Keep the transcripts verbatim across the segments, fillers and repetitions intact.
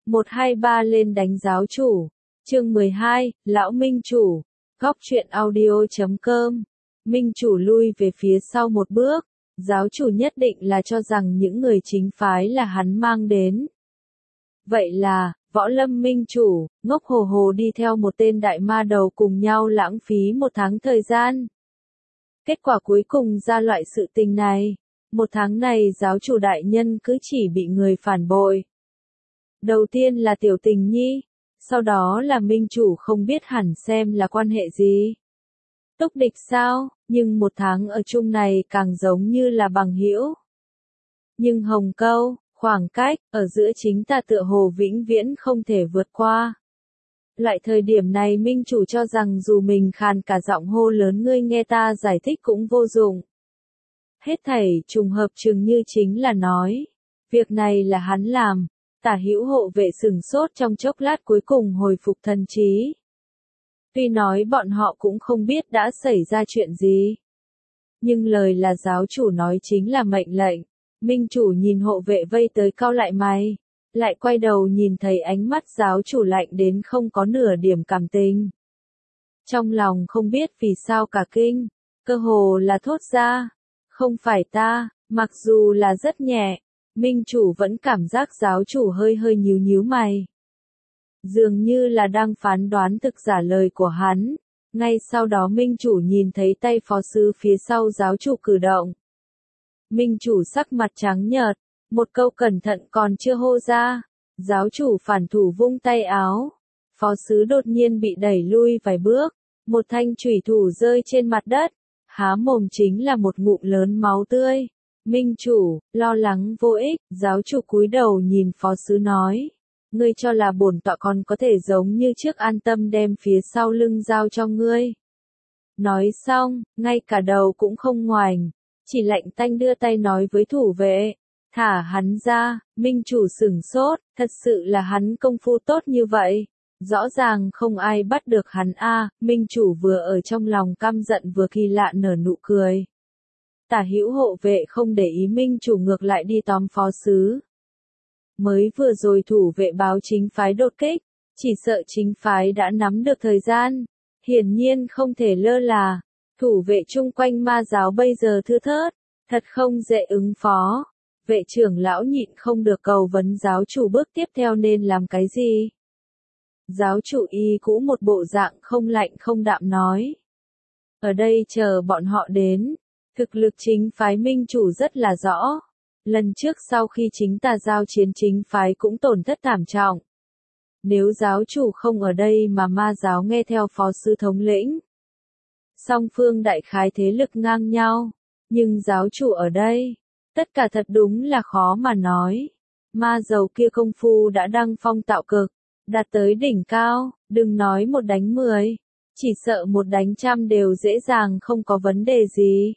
một hai ba lên đánh giáo chủ. Chương mười hai, Lão Minh Chủ. Góc truyện audio chấm com. Minh Chủ lui về phía sau một bước. Giáo chủ nhất định là cho rằng những người chính phái là hắn mang đến. Vậy là, Võ Lâm Minh Chủ, ngốc hồ hồ đi theo một tên đại ma đầu cùng nhau lãng phí một tháng thời gian. Kết quả cuối cùng ra loại sự tình này. Một tháng này giáo chủ đại nhân cứ chỉ bị người phản bội. Đầu tiên là Tiểu Tình Nhi, sau đó là Minh Chủ không biết hẳn xem là quan hệ gì. Túc địch sao, nhưng một tháng ở chung này càng giống như là bằng hữu. Nhưng hồng câu, khoảng cách, ở giữa chính ta tựa hồ vĩnh viễn không thể vượt qua. Loại thời điểm này Minh Chủ cho rằng dù mình khàn cả giọng hô lớn ngươi nghe ta giải thích cũng vô dụng. Hết thảy trùng hợp chừng như chính là nói. Việc này là hắn làm. Tả hữu hộ vệ sừng sốt trong chốc lát cuối cùng hồi phục thần trí. Tuy nói bọn họ cũng không biết đã xảy ra chuyện gì. Nhưng lời là giáo chủ nói chính là mệnh lệnh. Minh Chủ nhìn hộ vệ vây tới cau lại mày. Lại quay đầu nhìn thấy ánh mắt giáo chủ lạnh đến không có nửa điểm cảm tình. Trong lòng không biết vì sao cả kinh. Cơ hồ là thốt ra. Không phải ta, mặc dù là rất nhẹ. Minh Chủ vẫn cảm giác giáo chủ hơi hơi nhíu nhíu mày. Dường như là đang phán đoán thực giả lời của hắn. Ngay sau đó Minh Chủ nhìn thấy tay phó sứ phía sau giáo chủ cử động. Minh Chủ sắc mặt trắng nhợt, một câu cẩn thận còn chưa hô ra. Giáo chủ phản thủ vung tay áo. Phó sứ đột nhiên bị đẩy lui vài bước. Một thanh chủy thủ rơi trên mặt đất. Há mồm chính là một ngụm lớn máu tươi. Minh Chủ, lo lắng vô ích, giáo chủ cúi đầu nhìn phó sứ nói. Ngươi cho là bổn tọa còn có thể giống như trước an tâm đem phía sau lưng giao cho ngươi. Nói xong, ngay cả đầu cũng không ngoảnh, chỉ lạnh tanh đưa tay nói với thủ vệ. Thả hắn ra, Minh Chủ sửng sốt, thật sự là hắn công phu tốt như vậy. Rõ ràng không ai bắt được hắn a. Minh Chủ vừa ở trong lòng căm giận vừa kỳ lạ nở nụ cười. Tả hữu hộ vệ không để ý Minh Chủ ngược lại đi tóm phó sứ. Mới vừa rồi thủ vệ báo chính phái đột kích, chỉ sợ chính phái đã nắm được thời gian. Hiển nhiên không thể lơ là. Thủ vệ chung quanh ma giáo bây giờ thưa thớt, thật không dễ ứng phó. Vệ trưởng lão nhịn không được cầu vấn giáo chủ bước tiếp theo nên làm cái gì. Giáo chủ y cũ một bộ dạng không lạnh không đạm nói. Ở đây chờ bọn họ đến. Thực lực chính phái Minh Chủ rất là rõ. Lần trước sau khi chính tà giao chiến chính phái cũng tổn thất thảm trọng. Nếu giáo chủ không ở đây mà ma giáo nghe theo phó sư thống lĩnh. Song phương đại khái thế lực ngang nhau. Nhưng giáo chủ ở đây. Tất cả thật đúng là khó mà nói. Ma dầu kia công phu đã đăng phong tạo cực. Đạt tới đỉnh cao, đừng nói một đánh mười. Chỉ sợ một đánh trăm đều dễ dàng không có vấn đề gì.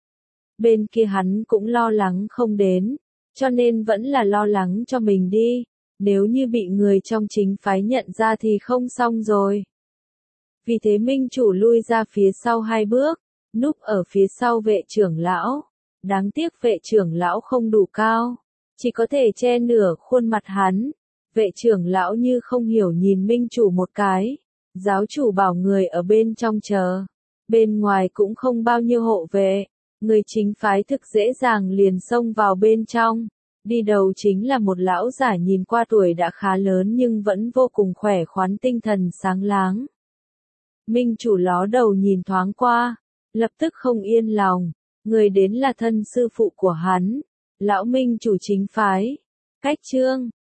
Bên kia hắn cũng lo lắng không đến, cho nên vẫn là lo lắng cho mình đi, nếu như bị người trong chính phái nhận ra thì không xong rồi. Vì thế Minh Chủ lui ra phía sau hai bước, núp ở phía sau vệ trưởng lão. Đáng tiếc vệ trưởng lão không đủ cao, chỉ có thể che nửa khuôn mặt hắn. Vệ trưởng lão như không hiểu nhìn Minh Chủ một cái. Giáo chủ bảo người ở bên trong chờ. Bên ngoài cũng không bao nhiêu hộ vệ. Người chính phái thực dễ dàng liền xông vào bên trong. Đi đầu chính là một lão giả nhìn qua tuổi đã khá lớn nhưng vẫn vô cùng khỏe khoắn tinh thần sáng láng. Minh Chủ ló đầu nhìn thoáng qua. Lập tức không yên lòng. Người đến là thân sư phụ của hắn. Lão Minh Chủ chính phái. Cách Trương.